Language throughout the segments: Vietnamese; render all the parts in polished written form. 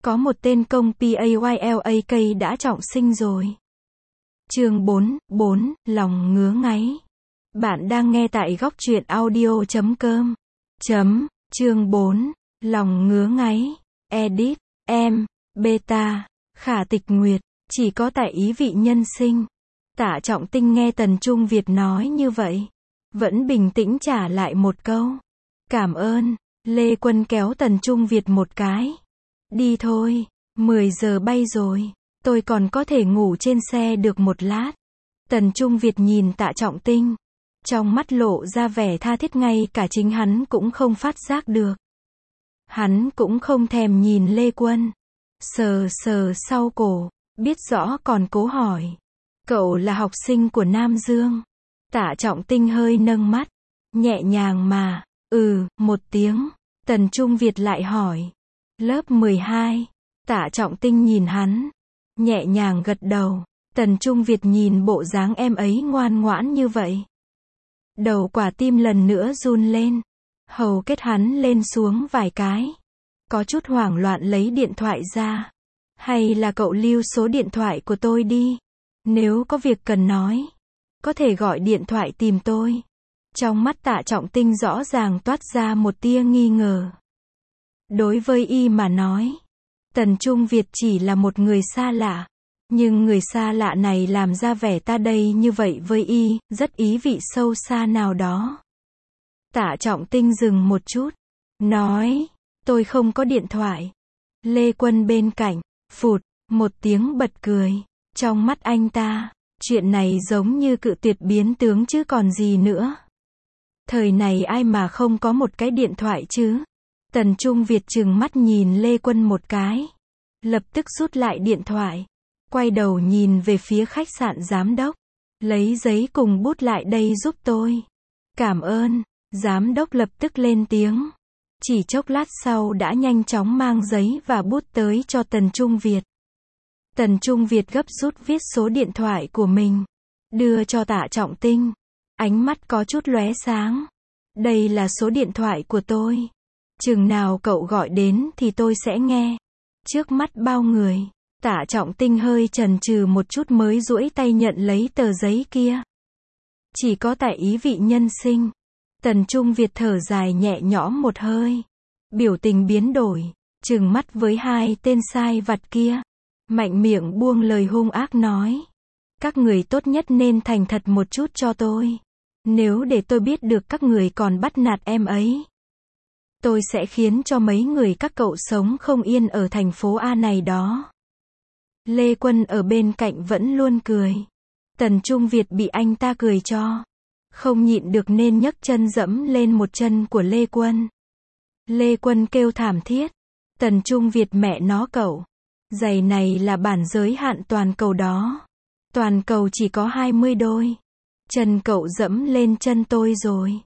Có một tên công PAYLAK đã trọng sinh rồi. Chương 4, lòng ngứa ngáy. Bạn đang nghe tại góc truyện audio.com. Chương 4, lòng ngứa ngáy. Edit, em, beta, Khả Tịch Nguyệt, chỉ có tại ý vị nhân sinh. Tạ Trọng Tinh nghe Tần Trung Việt nói như vậy, vẫn bình tĩnh trả lại một câu. Cảm ơn. Lê Quân kéo Tần Trung Việt một cái. Đi thôi, 10 giờ bay rồi, tôi còn có thể ngủ trên xe được một lát. Tần Trung Việt nhìn Tạ Trọng Tinh, trong mắt lộ ra vẻ tha thiết ngay cả chính hắn cũng không phát giác được. Hắn cũng không thèm nhìn Lê Quân, sờ sờ sau cổ, biết rõ còn cố hỏi. Cậu là học sinh của Nam Dương? Tạ Trọng Tinh hơi nâng mắt, nhẹ nhàng mà, một tiếng. Tần Trung Việt lại hỏi, lớp 12. Tạ Trọng Tinh nhìn hắn, nhẹ nhàng gật đầu. Tần Trung Việt nhìn bộ dáng em ấy ngoan ngoãn như vậy, đầu quả tim lần nữa run lên, hầu kết hắn lên xuống vài cái, có chút hoảng loạn lấy điện thoại ra. Hay là cậu lưu số điện thoại của tôi đi, nếu có việc cần nói, có thể gọi điện thoại tìm tôi. Trong mắt Tạ Trọng Tinh rõ ràng toát ra một tia nghi ngờ. Đối với y mà nói, Tần Trung Việt chỉ là một người xa lạ, nhưng người xa lạ này làm ra vẻ ta đây như vậy với y, rất ý vị sâu xa nào đó. Tạ Trọng Tinh dừng một chút, nói, tôi không có điện thoại. Lê Quân bên cạnh, phụt, một tiếng bật cười. Trong mắt anh ta, chuyện này giống như cự tuyệt biến tướng chứ còn gì nữa. Thời này ai mà không có một cái điện thoại chứ? Tần Trung Việt trừng mắt nhìn Lê Quân một cái, lập tức rút lại điện thoại, quay đầu nhìn về phía khách sạn giám đốc. Lấy giấy cùng bút lại đây giúp tôi. Cảm ơn. Giám đốc lập tức lên tiếng. Chỉ chốc lát sau đã nhanh chóng mang giấy và bút tới cho Tần Trung Việt. Tần Trung Việt gấp rút viết số điện thoại của mình, đưa cho Tạ Trọng Tinh. Ánh mắt có chút lóe sáng. Đây là số điện thoại của tôi. Chừng nào cậu gọi đến thì tôi sẽ nghe. Trước mắt bao người, Tạ Trọng Tinh hơi chần chừ một chút mới duỗi tay nhận lấy tờ giấy kia. Chỉ có tại ý vị nhân sinh. Tần Trung Việt thở dài nhẹ nhõm một hơi, biểu tình biến đổi, trừng mắt với hai tên sai vặt kia, mạnh miệng buông lời hung ác nói. Các người tốt nhất nên thành thật một chút cho tôi. Nếu để tôi biết được các người còn bắt nạt em ấy, tôi sẽ khiến cho mấy người các cậu sống không yên ở thành phố A này đó. Lê Quân ở bên cạnh vẫn luôn cười. Tần Trung Việt bị anh ta cười cho, không nhịn được nên nhấc chân dẫm lên một chân của Lê Quân. Lê Quân kêu thảm thiết. Tần Trung Việt mẹ nó cậu. Giày này là bản giới hạn toàn cầu đó. Toàn cầu chỉ có 20 đôi. Chân cậu dẫm lên chân tôi rồi.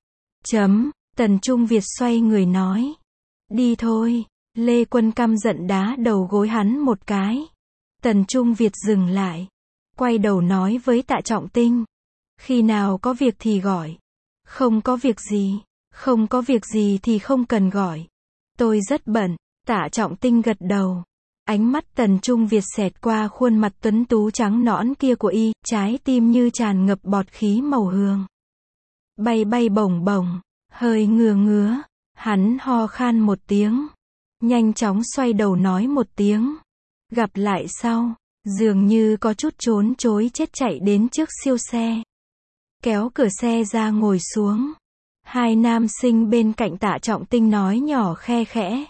Tần Trung Việt xoay người nói. Đi thôi. Lê Quân căm giận đá đầu gối hắn một cái. Tần Trung Việt dừng lại, quay đầu nói với Tạ Trọng Tinh. Khi nào có việc thì gọi. Không có việc gì. Không có việc gì thì không cần gọi. Tôi rất bận. Tạ Trọng Tinh gật đầu. Ánh mắt Tần Trung Việt xẹt qua khuôn mặt tuấn tú trắng nõn kia của y, trái tim như tràn ngập bọt khí màu hương. Bay bay bổng bổng, hơi ngứa ngứa. Hắn ho khan một tiếng, nhanh chóng xoay đầu nói một tiếng. Gặp lại sau. Dường như có chút trốn chối chết chạy đến trước siêu xe, kéo cửa xe ra ngồi xuống. Hai nam sinh bên cạnh Tạ Trọng Tinh nói nhỏ khe khẽ.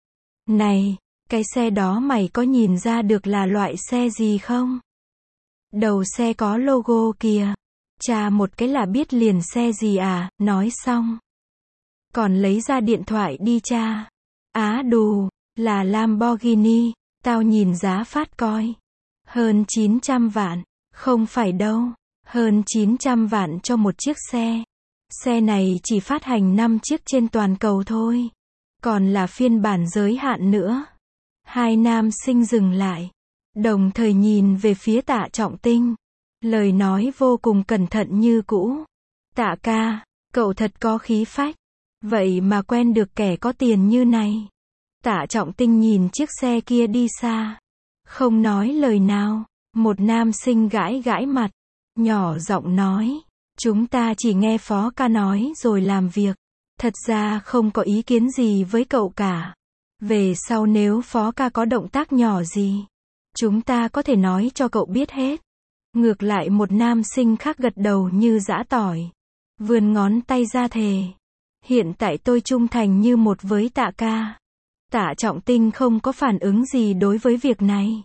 Này, cái xe đó mày có nhìn ra được là loại xe gì không? Đầu xe có logo kìa. Chà một cái là biết liền xe gì à, nói xong. Còn lấy ra điện thoại đi cha. Á đù, là Lamborghini, tao nhìn giá phát coi. Hơn 900 vạn. Không phải đâu. Hơn 900 vạn cho một chiếc xe. Xe này chỉ phát hành 5 chiếc trên toàn cầu thôi. Còn là phiên bản giới hạn nữa. Hai nam sinh dừng lại, đồng thời nhìn về phía Tạ Trọng Tinh. Lời nói vô cùng cẩn thận như cũ. Tạ ca, cậu thật có khí phách. Vậy mà quen được kẻ có tiền như này. Tạ Trọng Tinh nhìn chiếc xe kia đi xa. Không nói lời nào. Một nam sinh gãi gãi mặt. Nhỏ giọng nói. Chúng ta chỉ nghe Phó ca nói rồi làm việc. Thật ra không có ý kiến gì với cậu cả. Về sau nếu Phó ca có động tác nhỏ gì, chúng ta có thể nói cho cậu biết hết. Ngược lại một nam sinh khác gật đầu như giã tỏi. Vươn ngón tay ra thề. Hiện tại tôi trung thành như một với Tạ ca. Tạ Trọng Tinh không có phản ứng gì đối với việc này.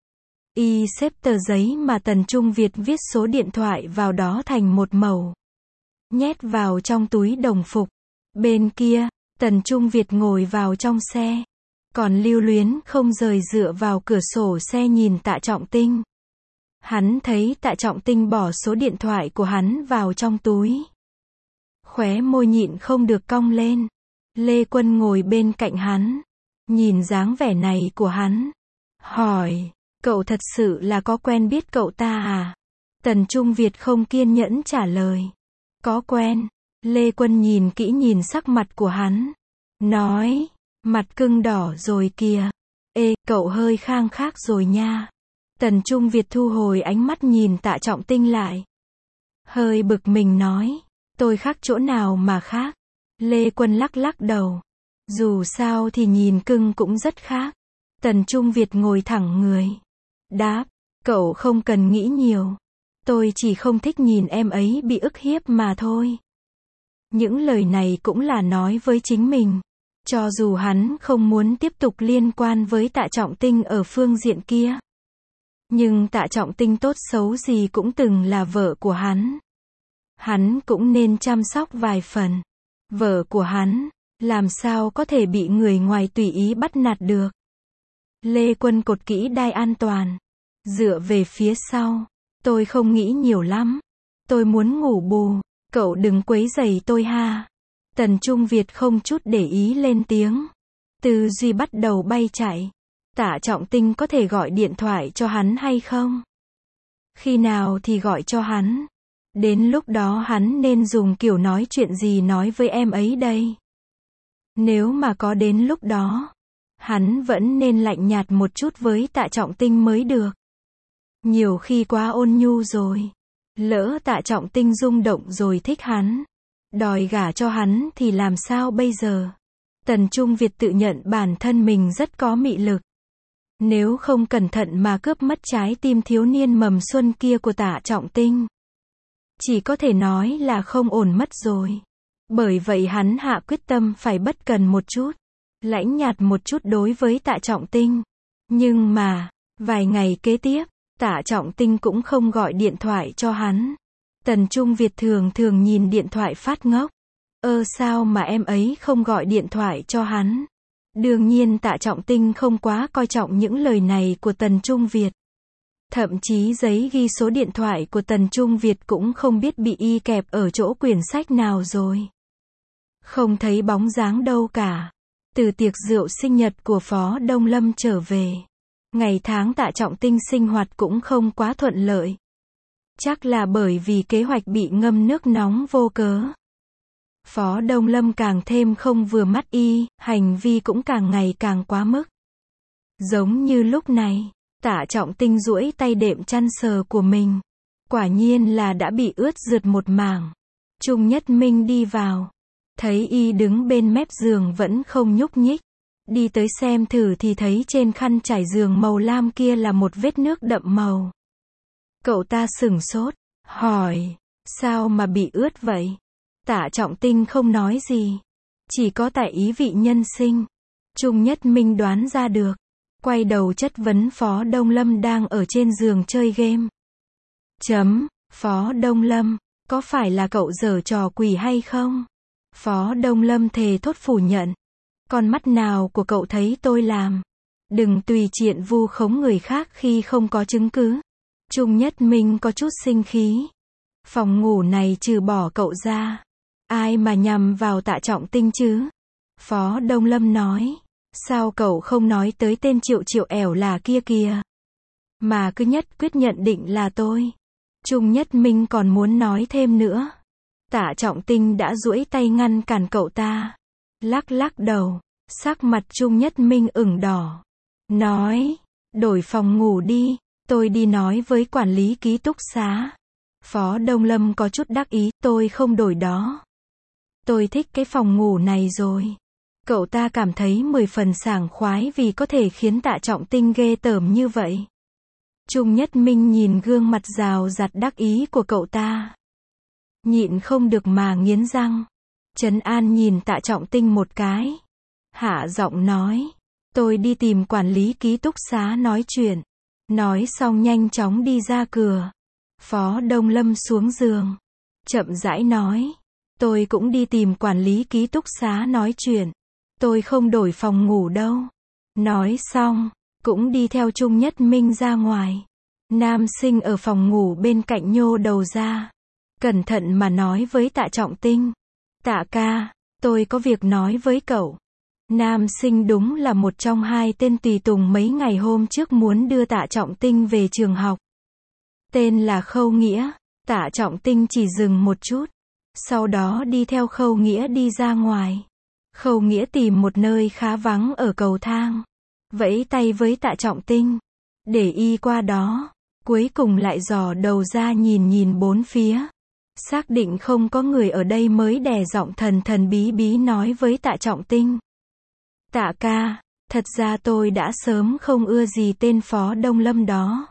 Y xếp tờ giấy mà Tần Trung Việt viết số điện thoại vào đó thành một mẩu. Nhét vào trong túi đồng phục. Bên kia, Tần Trung Việt ngồi vào trong xe. Còn lưu luyến không rời dựa vào cửa sổ xe nhìn Tạ Trọng Tinh. Hắn thấy Tạ Trọng Tinh bỏ số điện thoại của hắn vào trong túi. Khóe môi nhịn không được cong lên. Lê Quân ngồi bên cạnh hắn. Nhìn dáng vẻ này của hắn. Hỏi, cậu thật sự là có quen biết cậu ta à? Tần Trung Việt không kiên nhẫn trả lời. Có quen. Lê Quân nhìn kỹ nhìn sắc mặt của hắn. Nói, mặt cưng đỏ rồi kìa. Ê, cậu hơi khang khác rồi nha. Tần Trung Việt thu hồi ánh mắt nhìn Tạ Trọng Tinh lại. Hơi bực mình nói. Tôi khác chỗ nào mà khác? Lê Quân lắc lắc đầu. Dù sao thì nhìn cưng cũng rất khác. Tần Trung Việt ngồi thẳng người. Đáp, cậu không cần nghĩ nhiều. Tôi chỉ không thích nhìn em ấy bị ức hiếp mà thôi. Những lời này cũng là nói với chính mình. Cho dù hắn không muốn tiếp tục liên quan với Tạ Trọng Tinh ở phương diện kia. Nhưng Tạ Trọng Tinh tốt xấu gì cũng từng là vợ của hắn. Hắn cũng nên chăm sóc vài phần. Vợ của hắn, làm sao có thể bị người ngoài tùy ý bắt nạt được. Lê Quân cột kỹ đai an toàn. Dựa về phía sau. Tôi không nghĩ nhiều lắm. Tôi muốn ngủ bù. Cậu đừng quấy rầy tôi ha. Tần Trung Việt không chút để ý lên tiếng. Tư duy bắt đầu bay chạy. Tạ Trọng Tinh có thể gọi điện thoại cho hắn hay không? Khi nào thì gọi cho hắn? Đến lúc đó hắn nên dùng kiểu nói chuyện gì nói với em ấy đây? Nếu mà có đến lúc đó, hắn vẫn nên lạnh nhạt một chút với Tạ Trọng Tinh mới được. Nhiều khi quá ôn nhu rồi. Lỡ Tạ Trọng Tinh rung động rồi thích hắn, đòi gả cho hắn thì làm sao bây giờ? Tần Trung Việt tự nhận bản thân mình rất có mị lực. Nếu không cẩn thận mà cướp mất trái tim thiếu niên mầm xuân kia của Tạ Trọng Tinh, chỉ có thể nói là không ổn mất rồi. Bởi vậy hắn hạ quyết tâm phải bất cần một chút, lãnh nhạt một chút đối với Tạ Trọng Tinh. Nhưng mà, vài ngày kế tiếp, Tạ Trọng Tinh cũng không gọi điện thoại cho hắn. Tần Trung Việt thường thường nhìn điện thoại phát ngốc. Sao mà em ấy không gọi điện thoại cho hắn? Đương nhiên Tạ Trọng Tinh không quá coi trọng những lời này của Tần Trung Việt. Thậm chí giấy ghi số điện thoại của Tần Trung Việt cũng không biết bị y kẹp ở chỗ quyển sách nào rồi. Không thấy bóng dáng đâu cả. Từ tiệc rượu sinh nhật của Phó Đông Lâm trở về, ngày tháng Tạ Trọng Tinh sinh hoạt cũng không quá thuận lợi. Chắc là bởi vì kế hoạch bị ngâm nước nóng vô cớ. Phó Đông Lâm càng thêm không vừa mắt y, hành vi cũng càng ngày càng quá mức. Giống như lúc này, Tạ Trọng Tinh duỗi tay đệm chăn sờ của mình. Quả nhiên là đã bị ướt rượt một mảng. Trung Nhất Minh đi vào. Thấy y đứng bên mép giường vẫn không nhúc nhích. Đi tới xem thử thì thấy trên khăn trải giường màu lam kia là một vết nước đậm màu. Cậu ta sửng sốt, hỏi, sao mà bị ướt vậy? Tạ Trọng Tinh không nói gì. Chỉ có tại ý vị nhân sinh. Trung Nhất Minh đoán ra được. Quay đầu chất vấn Phó Đông Lâm đang ở trên giường chơi game. Phó Đông Lâm, có phải là cậu giở trò quỷ hay không? Phó Đông Lâm thề thốt phủ nhận. Con mắt nào của cậu thấy tôi làm? Đừng tùy tiện vu khống người khác khi không có chứng cứ. Trung Nhất Minh có chút sinh khí. Phòng ngủ này trừ bỏ cậu ra, ai mà nhằm vào Tạ Trọng Tinh chứ? Phó Đông Lâm nói. Sao cậu không nói tới tên Triệu Triệu ẻo là kia kìa? Mà cứ nhất quyết nhận định là tôi. Trung Nhất Minh còn muốn nói thêm nữa. Tạ Trọng Tinh đã duỗi tay ngăn cản cậu ta. Lắc lắc đầu. Sắc mặt Trung Nhất Minh ửng đỏ. Nói, đổi phòng ngủ đi, tôi đi nói với quản lý ký túc xá. Phó Đông Lâm có chút đắc ý, tôi không đổi đó. Tôi thích cái phòng ngủ này rồi. Cậu ta cảm thấy 10 phần sảng khoái vì có thể khiến Tạ Trọng Tinh ghê tởm như vậy. Trung Nhất Minh nhìn gương mặt rào rạt đắc ý của cậu ta. Nhịn không được mà nghiến răng. Trấn An nhìn Tạ Trọng Tinh một cái. Hạ giọng nói. Tôi đi tìm quản lý ký túc xá nói chuyện. Nói xong nhanh chóng đi ra cửa. Phó Đông Lâm xuống giường. Chậm rãi nói. Tôi cũng đi tìm quản lý ký túc xá nói chuyện. Tôi không đổi phòng ngủ đâu. Nói xong, cũng đi theo Trung Nhất Minh ra ngoài. Nam Sinh ở phòng ngủ bên cạnh nhô đầu ra. Cẩn thận mà nói với Tạ Trọng Tinh. Tạ ca, tôi có việc nói với cậu. Nam Sinh đúng là một trong hai tên tùy tùng mấy ngày hôm trước muốn đưa Tạ Trọng Tinh về trường học. Tên là Khâu Nghĩa. Tạ Trọng Tinh chỉ dừng một chút. Sau đó đi theo Khâu Nghĩa đi ra ngoài. Khâu Nghĩa tìm một nơi khá vắng ở cầu thang. Vẫy tay với Tạ Trọng Tinh. Để y qua đó. Cuối cùng lại dò đầu ra nhìn bốn phía. Xác định không có người ở đây mới đè giọng thần thần bí bí nói với Tạ Trọng Tinh. Tạ ca, thật ra tôi đã sớm không ưa gì tên Phó Đông Lâm đó.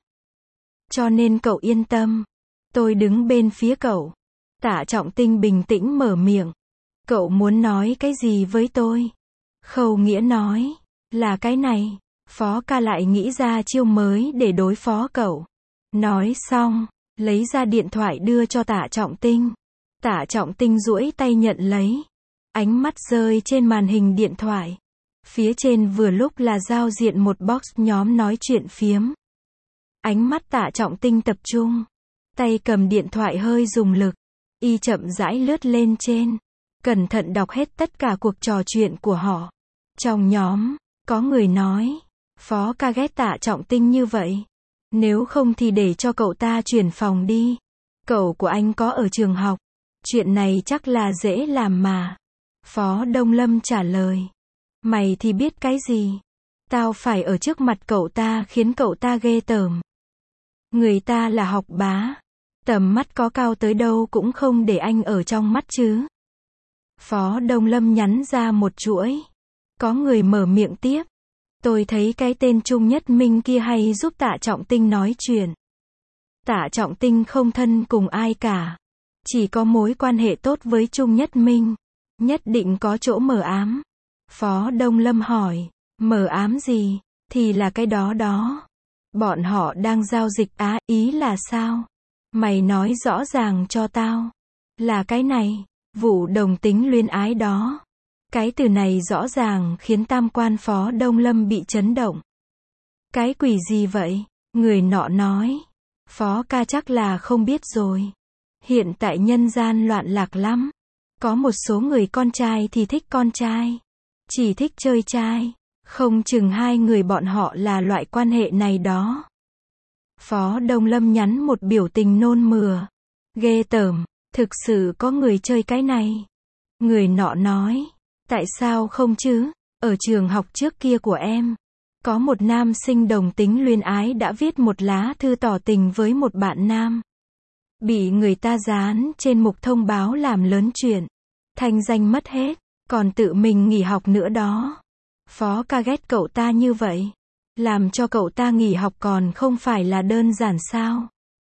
Cho nên cậu yên tâm. Tôi đứng bên phía cậu. Tạ Trọng Tinh bình tĩnh mở miệng. Cậu muốn nói cái gì với tôi? Khâu Nghĩa nói. Là cái này. Phó ca lại nghĩ ra chiêu mới để đối phó cậu. Nói xong, lấy ra điện thoại đưa cho Tạ Trọng Tinh. Tạ Trọng Tinh duỗi tay nhận lấy. Ánh mắt rơi trên màn hình điện thoại. Phía trên vừa lúc là giao diện một box nhóm nói chuyện phiếm. Ánh mắt Tạ Trọng Tinh tập trung. Tay cầm điện thoại hơi dùng lực. Y chậm rãi lướt lên trên. Cẩn thận đọc hết tất cả cuộc trò chuyện của họ. Trong nhóm, có người nói. Phó ca ghét Tạ Trọng Tinh như vậy. Nếu không thì để cho cậu ta chuyển phòng đi. Cậu của anh có ở trường học. Chuyện này chắc là dễ làm mà. Phó Đông Lâm trả lời. Mày thì biết cái gì? Tao phải ở trước mặt cậu ta khiến cậu ta ghê tởm. Người ta là học bá. Tầm mắt có cao tới đâu cũng không để anh ở trong mắt chứ. Phó Đông Lâm nhắn ra một chuỗi. Có người mở miệng tiếp. Tôi thấy cái tên Trung Nhất Minh kia hay giúp Tạ Trọng Tinh nói chuyện. Tạ Trọng Tinh không thân cùng ai cả. Chỉ có mối quan hệ tốt với Trung Nhất Minh. Nhất định có chỗ mờ ám. Phó Đông Lâm hỏi. Mờ ám gì? Thì là cái đó đó. Bọn họ đang giao dịch ý là sao? Mày nói rõ ràng cho tao. Là cái này. Vụ đồng tính luyến ái đó. Cái từ này rõ ràng khiến tam quan Phó Đông Lâm bị chấn động. Cái quỷ gì vậy? Người nọ nói. Phó ca chắc là không biết rồi. Hiện tại nhân gian loạn lạc lắm. Có một số người con trai thì thích con trai. Chỉ thích chơi trai. Không chừng hai người bọn họ là loại quan hệ này đó. Phó Đông Lâm nhắn một biểu tình nôn mửa. Ghê tởm. Thực sự có người chơi cái này. Người nọ nói. Tại sao không chứ? Ở trường học trước kia của em. Có một nam sinh đồng tính luyến ái đã viết một lá thư tỏ tình với một bạn nam. Bị người ta dán trên mục thông báo làm lớn chuyện. Thanh danh mất hết. Còn tự mình nghỉ học nữa đó. Phó ca ghét cậu ta như vậy. Làm cho cậu ta nghỉ học còn không phải là đơn giản sao?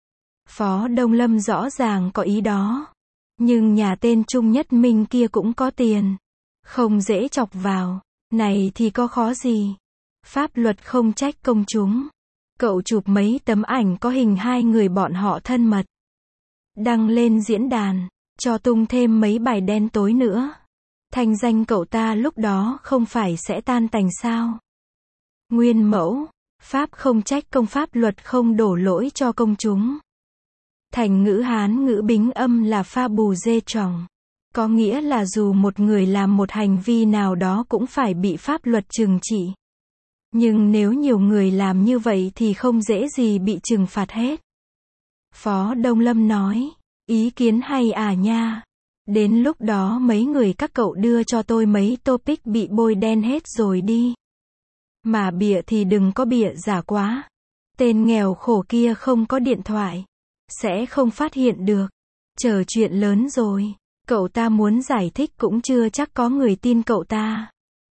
Phó Đông Lâm rõ ràng có ý đó. Nhưng nhà tên Trung Nhất Minh kia cũng có tiền. Không dễ chọc vào. Này thì có khó gì. Pháp luật không trách công chúng. Cậu chụp mấy tấm ảnh có hình hai người bọn họ thân mật. Đăng lên diễn đàn. Cho tung thêm mấy bài đen tối nữa. Thanh danh cậu ta lúc đó không phải sẽ tan tành sao? Nguyên mẫu. Pháp không trách công, pháp luật không đổ lỗi cho công chúng. Thành ngữ Hán ngữ Bính âm là pha bù dê tròng. Có nghĩa là dù một người làm một hành vi nào đó cũng phải bị pháp luật trừng trị. Nhưng nếu nhiều người làm như vậy thì không dễ gì bị trừng phạt hết. Phó Đông Lâm nói. Ý kiến hay à nha. Đến lúc đó mấy người các cậu đưa cho tôi mấy topic bị bôi đen hết rồi đi. Mà bịa thì đừng có bịa giả quá. Tên nghèo khổ kia không có điện thoại. Sẽ không phát hiện được. Chờ chuyện lớn rồi. Cậu ta muốn giải thích cũng chưa chắc có người tin cậu ta.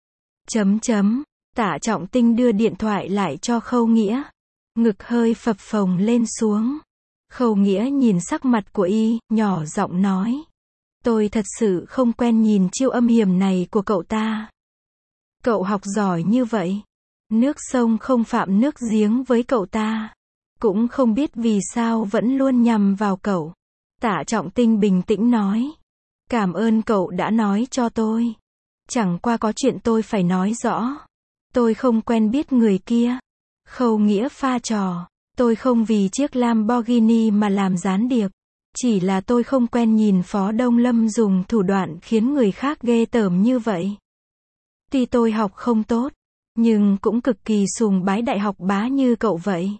Tạ Trọng Tinh đưa điện thoại lại cho Khâu Nghĩa. Ngực hơi phập phồng lên xuống. Khâu Nghĩa nhìn sắc mặt của y, nhỏ giọng nói. Tôi thật sự không quen nhìn chiêu âm hiểm này của cậu ta. Cậu học giỏi như vậy. Nước sông không phạm nước giếng với cậu ta. Cũng không biết vì sao vẫn luôn nhằm vào cậu. Tạ Trọng Tinh bình tĩnh nói. Cảm ơn cậu đã nói cho tôi. Chẳng qua có chuyện tôi phải nói rõ. Tôi không quen biết người kia. Khâu Nghĩa pha trò. Tôi không vì chiếc Lamborghini mà làm gián điệp. Chỉ là tôi không quen nhìn Phó Đông Lâm dùng thủ đoạn khiến người khác ghê tởm như vậy. Tuy tôi học không tốt, nhưng cũng cực kỳ sùng bái đại học bá như cậu vậy.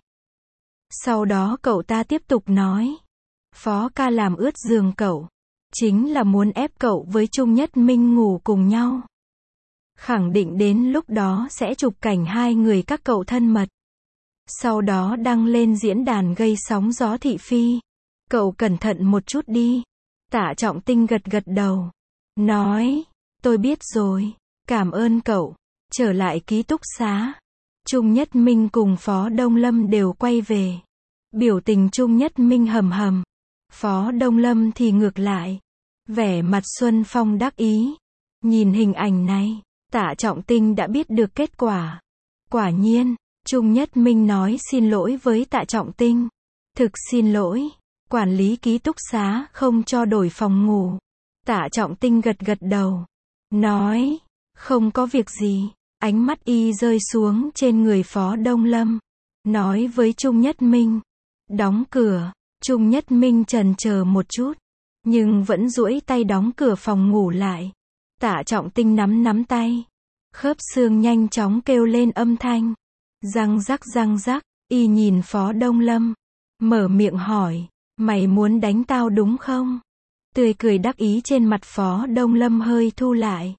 Sau đó cậu ta tiếp tục nói. Phó ca làm ướt giường cậu. Chính là muốn ép cậu với Trung Nhất Minh ngủ cùng nhau. Khẳng định đến lúc đó sẽ chụp cảnh hai người các cậu thân mật. Sau đó đăng lên diễn đàn gây sóng gió thị phi. Cậu cẩn thận một chút đi. Tạ Trọng Tinh gật gật đầu. Nói. Tôi biết rồi. Cảm ơn cậu. Trở lại ký túc xá. Trung Nhất Minh cùng Phó Đông Lâm đều quay về. Biểu tình Trung Nhất Minh hầm hầm. Phó Đông Lâm thì ngược lại. Vẻ mặt Xuân Phong đắc ý. Nhìn hình ảnh này, Tạ Trọng Tinh đã biết được kết quả. Quả nhiên, Trung Nhất Minh nói xin lỗi với Tạ Trọng Tinh. Thực xin lỗi. Quản lý ký túc xá không cho đổi phòng ngủ. Tạ Trọng Tinh gật gật đầu. Nói. Không có việc gì. Ánh mắt y rơi xuống trên người Phó Đông Lâm. Nói với Trung Nhất Minh. Đóng cửa. Trung Nhất Minh chần chờ một chút. Nhưng vẫn duỗi tay đóng cửa phòng ngủ lại. Tạ Trọng Tinh nắm tay. Khớp xương nhanh chóng kêu lên âm thanh. Răng rắc, y nhìn Phó Đông Lâm. Mở miệng hỏi. Mày muốn đánh tao đúng không? Tươi cười đắc ý trên mặt Phó Đông Lâm hơi thu lại.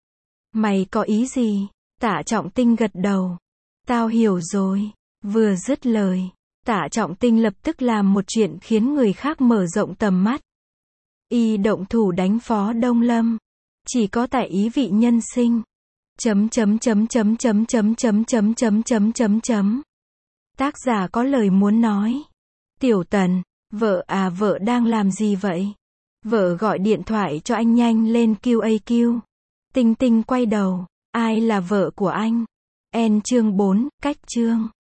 Mày có ý gì? Tạ Trọng Tinh gật đầu. Tao hiểu rồi. Vừa dứt lời, Tạ Trọng Tinh lập tức làm một chuyện khiến người khác mở rộng tầm mắt. Y động thủ đánh Phó Đông Lâm. Chỉ có tại ý vị nhân sinh. Tác giả có lời muốn nói. Tiểu Tần, vợ đang làm gì vậy? Vợ gọi điện thoại cho anh nhanh lên QAQ. Tinh Tinh quay đầu. Ai là vợ của anh? Chương 4, cách chương.